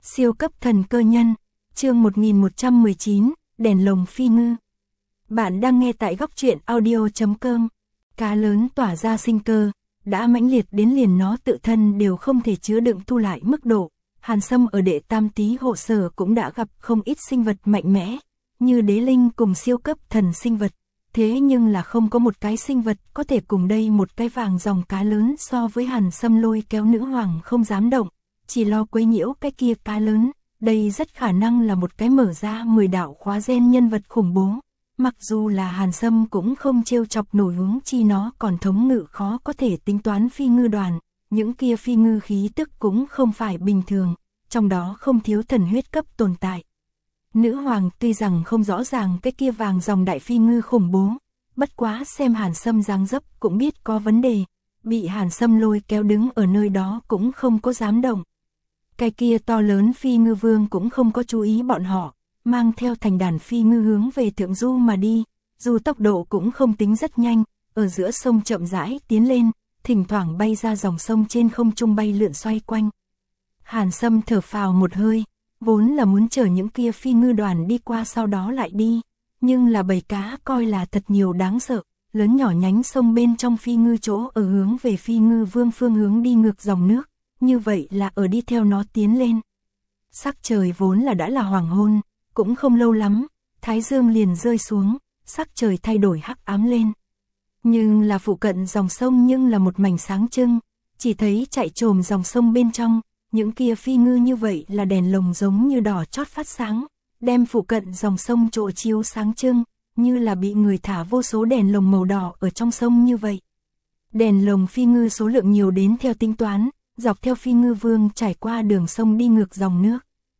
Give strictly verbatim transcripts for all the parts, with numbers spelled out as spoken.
Siêu cấp thần cơ nhân, chương một nghìn một trăm mười chín, đèn lồng phi ngư. Bạn đang nghe tại góc truyện audio chấm com. Cá lớn tỏa ra sinh cơ, đã mãnh liệt đến liền nó tự thân đều không thể chứa đựng thu lại mức độ. Hàn Sâm ở đệ tam tý hộ sở cũng đã gặp không ít sinh vật mạnh mẽ, như đế linh cùng siêu cấp thần sinh vật. Thế nhưng là không có một cái sinh vật có thể cùng đây một cái vàng dòng cá lớn so với Hàn Sâm lôi kéo nữ hoàng không dám động, chỉ lo quấy nhiễu cái kia cá lớn. Đây rất khả năng là một cái mở ra mười đạo khóa gen nhân vật khủng bố. Mặc dù là Hàn Sâm cũng không trêu chọc nổi, huống chi nó còn thống ngự khó có thể tính toán phi ngư đoàn, những kia phi ngư khí tức cũng không phải bình thường, trong đó không thiếu thần huyết cấp tồn tại. Nữ hoàng tuy rằng không rõ ràng cái kia vàng dòng đại phi ngư khủng bố, bất quá xem Hàn Sâm dáng dấp cũng biết có vấn đề, bị Hàn Sâm lôi kéo đứng ở nơi đó cũng không có dám động. Cái kia to lớn phi ngư vương cũng không có chú ý bọn họ, mang theo thành đàn phi ngư hướng về thượng du mà đi, dù tốc độ cũng không tính rất nhanh, ở giữa sông chậm rãi tiến lên, thỉnh thoảng bay ra dòng sông trên không trung bay lượn xoay quanh. Hàn Sâm thở phào một hơi, vốn là muốn chở những kia phi ngư đoàn đi qua sau đó lại đi, nhưng là bầy cá coi là thật nhiều đáng sợ, lớn nhỏ nhánh sông bên trong phi ngư chỗ ở hướng về phi ngư vương phương hướng đi ngược dòng nước, như vậy là ở đi theo nó tiến lên. Sắc trời vốn là đã là hoàng hôn, cũng không lâu lắm, thái dương liền rơi xuống, sắc trời thay đổi hắc ám lên. Nhưng là phụ cận dòng sông nhưng là một mảnh sáng trưng, chỉ thấy chạy trồm dòng sông bên trong, những kia phi ngư như vậy là đèn lồng giống như đỏ chót phát sáng, đem phụ cận dòng sông chỗ chiếu sáng trưng, như là bị người thả vô số đèn lồng màu đỏ ở trong sông như vậy. Đèn lồng phi ngư số lượng nhiều đến theo tính toán, dọc theo phi ngư vương trải qua đường sông đi ngược dòng nước.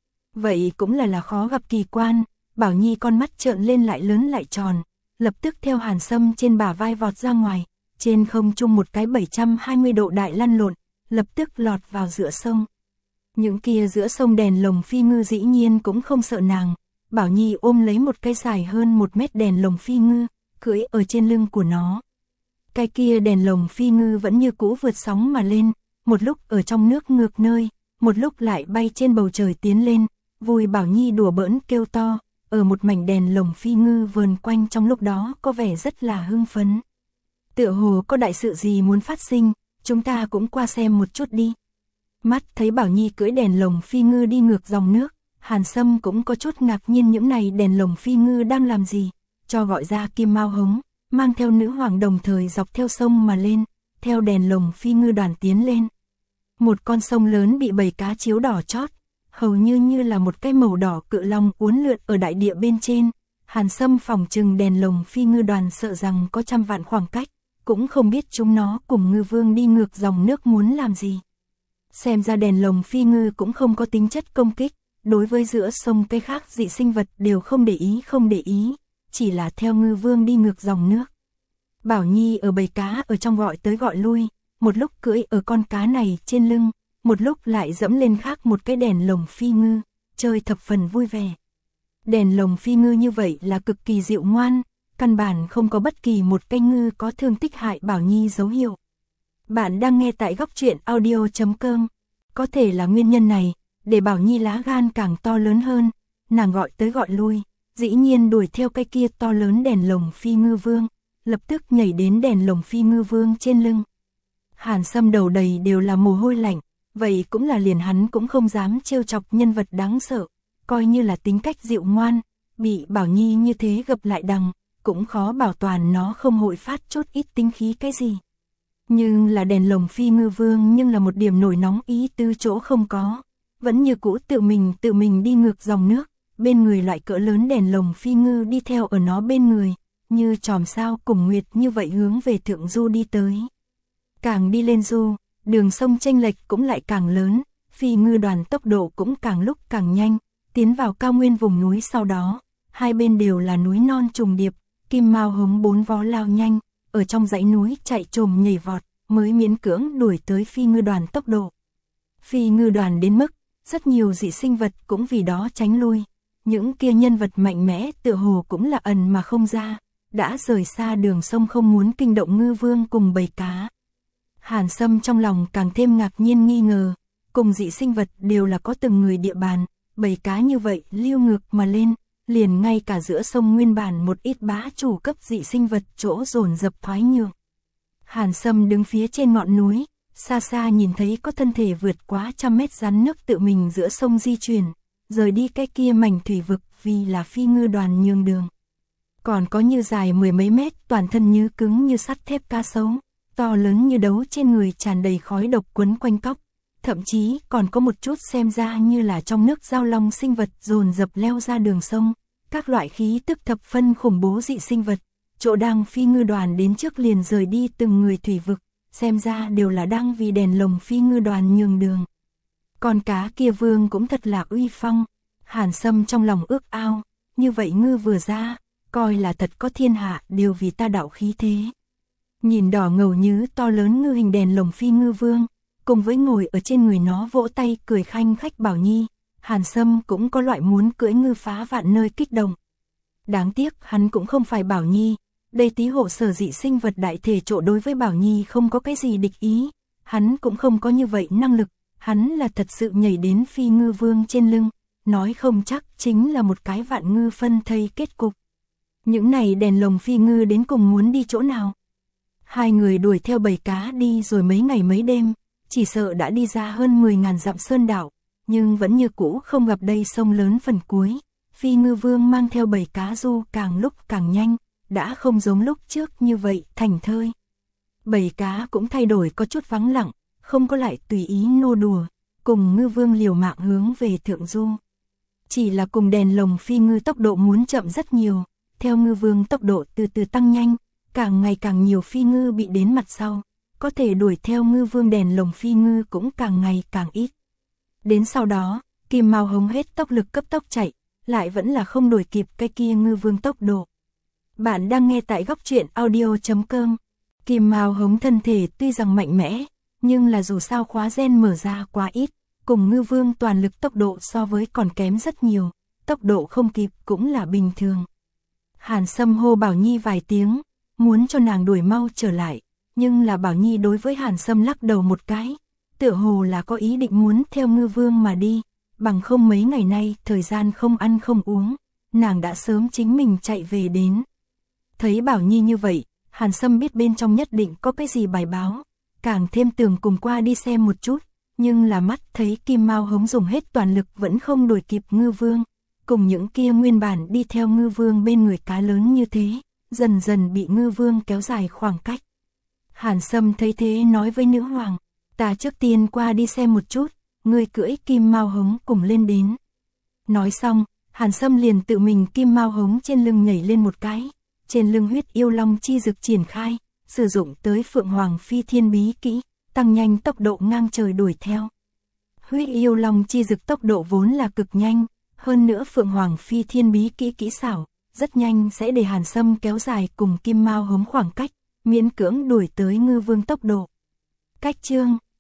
Vậy cũng là là khó gặp kỳ quan, Bảo Nhi con mắt trợn lên lại lớn lại tròn, lập tức theo Hàn Sâm trên bả vai vọt ra ngoài, trên không trung một cái bảy trăm hai mươi độ đại lăn lộn, lập tức lọt vào giữa sông. Những kia giữa sông đèn lồng phi ngư dĩ nhiên cũng không sợ nàng, Bảo Nhi ôm lấy một cái dài hơn một mét đèn lồng phi ngư, cưỡi ở trên lưng của nó. Cái kia đèn lồng phi ngư vẫn như cũ vượt sóng mà lên, một lúc ở trong nước ngược nơi, một lúc lại bay trên bầu trời tiến lên, vui Bảo Nhi đùa bỡn kêu to, ở một mảnh đèn lồng phi ngư vờn quanh trong lúc đó có vẻ rất là hưng phấn. Tựa hồ có đại sự gì muốn phát sinh, chúng ta cũng qua xem một chút đi. Mắt thấy Bảo Nhi cưỡi đèn lồng phi ngư đi ngược dòng nước, Hàn Sâm cũng có chút ngạc nhiên những này đèn lồng phi ngư đang làm gì, cho gọi ra Kim Mao Hống, mang theo nữ hoàng đồng thời dọc theo sông mà lên, theo đèn lồng phi ngư đoàn tiến lên. Một con sông lớn bị bầy cá chiếu đỏ chót, hầu như như là một cái màu đỏ cự long uốn lượn ở đại địa bên trên. Hàn Sâm phòng trừng đèn lồng phi ngư đoàn sợ rằng có trăm vạn khoảng cách, cũng không biết chúng nó cùng ngư vương đi ngược dòng nước muốn làm gì. Xem ra đèn lồng phi ngư cũng không có tính chất công kích, đối với giữa sông cái khác dị sinh vật đều không để ý không để ý, chỉ là theo ngư vương đi ngược dòng nước. Bảo Nhi ở bầy cá ở trong gọi tới gọi lui, một lúc cưỡi ở con cá này trên lưng, một lúc lại dẫm lên khác một cái đèn lồng phi ngư, chơi thập phần vui vẻ. Đèn lồng phi ngư như vậy là cực kỳ dịu ngoan, căn bản không có bất kỳ một cái ngư có thương tích hại Bảo Nhi dấu hiệu. Bạn đang nghe tại góc truyện audio chấm com. Có thể là nguyên nhân này, để Bảo Nhi lá gan càng to lớn hơn, nàng gọi tới gọi lui, dĩ nhiên đuổi theo cái kia to lớn đèn lồng phi ngư vương, lập tức nhảy đến đèn lồng phi ngư vương trên lưng. Hàn Sâm đầu đầy đều là mồ hôi lạnh, vậy cũng là liền hắn cũng không dám trêu chọc nhân vật đáng sợ, coi như là tính cách dịu ngoan, bị Bảo Nhi như thế gập lại đằng, cũng khó bảo toàn nó không hội phát chút ít tính khí cái gì. Nhưng là đèn lồng phi ngư vương nhưng là một điểm nổi nóng ý tư chỗ không có, vẫn như cũ tự mình tự mình đi ngược dòng nước, bên người loại cỡ lớn đèn lồng phi ngư đi theo ở nó bên người, như chòm sao cùng nguyệt như vậy hướng về thượng du đi tới. Càng đi lên du, đường sông chênh lệch cũng lại càng lớn, phi ngư đoàn tốc độ cũng càng lúc càng nhanh, tiến vào cao nguyên vùng núi sau đó, hai bên đều là núi non trùng điệp, Kim Mao Hống bốn vó lao nhanh, ở trong dãy núi chạy trồm nhảy vọt, mới miễn cưỡng đuổi tới phi ngư đoàn tốc độ. Phi ngư đoàn đến mức, rất nhiều dị sinh vật cũng vì đó tránh lui, những kia nhân vật mạnh mẽ tựa hồ cũng là ẩn mà không ra, đã rời xa đường sông không muốn kinh động ngư vương cùng bầy cá. Hàn Sâm trong lòng càng thêm ngạc nhiên nghi ngờ, cùng dị sinh vật đều là có từng người địa bàn, bầy cá như vậy lưu ngược mà lên, liền ngay cả giữa sông nguyên bản một ít bá chủ cấp dị sinh vật chỗ dồn dập thoái nhượng. Hàn Sâm đứng phía trên ngọn núi, xa xa nhìn thấy có thân thể vượt quá trăm mét rắn nước tự mình giữa sông di chuyển, rời đi cái kia mảnh thủy vực vì là phi ngư đoàn nhường đường. Còn có như dài mười mấy mét, toàn thân như cứng như sắt thép cá sấu, to lớn như đấu, trên người tràn đầy khói độc quấn quanh cóc, thậm chí còn có một chút xem ra như là trong nước giao long sinh vật dồn dập leo ra đường sông, các loại khí tức thập phân khủng bố dị sinh vật, chỗ đang phi ngư đoàn đến trước liền rời đi từng người thủy vực, xem ra đều là đang vì đèn lồng phi ngư đoàn nhường đường. Con cá kia vương cũng thật là uy phong, Hàn Sâm trong lòng ước ao, như vậy ngư vừa ra, coi là thật có thiên hạ đều vì ta đạo khí thế. Nhìn đỏ ngầu như to lớn ngư hình đèn lồng phi ngư vương, cùng với ngồi ở trên người nó vỗ tay cười khanh khách Bảo Nhi, Hàn Sâm cũng có loại muốn cưỡi ngư phá vạn nơi kích động. Đáng tiếc hắn cũng không phải Bảo Nhi, đây tí hộ sở dị sinh vật đại thể trộ đối với Bảo Nhi không có cái gì địch ý, hắn cũng không có như vậy năng lực, hắn là thật sự nhảy đến phi ngư vương trên lưng, nói không chắc chính là một cái vạn ngư phân thây kết cục. Những này đèn lồng phi ngư đến cùng muốn đi chỗ nào? Hai người đuổi theo bầy cá đi rồi mấy ngày mấy đêm, chỉ sợ đã đi ra hơn mười ngàn dặm sơn đảo, nhưng vẫn như cũ không gặp đây sông lớn phần cuối. Phi ngư vương mang theo bầy cá du càng lúc càng nhanh, đã không giống lúc trước như vậy thành thơi. Bầy cá cũng thay đổi có chút vắng lặng, không có lại tùy ý nô đùa, cùng ngư vương liều mạng hướng về thượng du. Chỉ là cùng đèn lồng phi ngư tốc độ muốn chậm rất nhiều, theo ngư vương tốc độ từ từ tăng nhanh, càng ngày càng nhiều phi ngư bị đến mặt sau, có thể đuổi theo ngư vương đèn lồng phi ngư cũng càng ngày càng ít. Đến sau đó, Kim Mao Hống hết tốc lực cấp tốc chạy, lại vẫn là không đuổi kịp cái kia ngư vương tốc độ. Bạn đang nghe tại góc truyện audio chấm com. Kim Mao Hống thân thể tuy rằng mạnh mẽ, nhưng là dù sao khóa gen mở ra quá ít, cùng ngư vương toàn lực tốc độ so với còn kém rất nhiều, tốc độ không kịp cũng là bình thường. Hàn Sâm hô Bảo Nhi vài tiếng, muốn cho nàng đuổi mau trở lại, nhưng là Bảo Nhi đối với Hàn Sâm lắc đầu một cái, tựa hồ là có ý định muốn theo ngư vương mà đi, bằng không mấy ngày nay thời gian không ăn không uống, nàng đã sớm chính mình chạy về đến. Thấy Bảo Nhi như vậy, Hàn Sâm biết bên trong nhất định có cái gì bài báo, càng thêm tưởng cùng qua đi xem một chút, nhưng là mắt thấy Kim Mao Hống dùng hết toàn lực vẫn không đuổi kịp ngư vương, cùng những kia nguyên bản đi theo ngư vương bên người cá lớn như thế, dần dần bị ngư vương kéo dài khoảng cách. Hàn Sâm thấy thế nói với nữ hoàng, ta trước tiên qua đi xem một chút, ngươi cưỡi Kim Mao Hống cùng lên đến. Nói xong, Hàn Sâm liền tự mình Kim Mao Hống trên lưng nhảy lên một cái, trên lưng huyết yêu long chi dực triển khai, sử dụng tới Phượng Hoàng Phi Thiên Bí kỹ, tăng nhanh tốc độ ngang trời đuổi theo. Huyết yêu long chi dực tốc độ vốn là cực nhanh, hơn nữa Phượng Hoàng Phi Thiên Bí kỹ kỹ xảo, rất nhanh sẽ để Hàn Sâm kéo dài cùng Kim Mao Hống khoảng cách, miễn cưỡng đuổi tới ngư vương tốc độ. Cách chương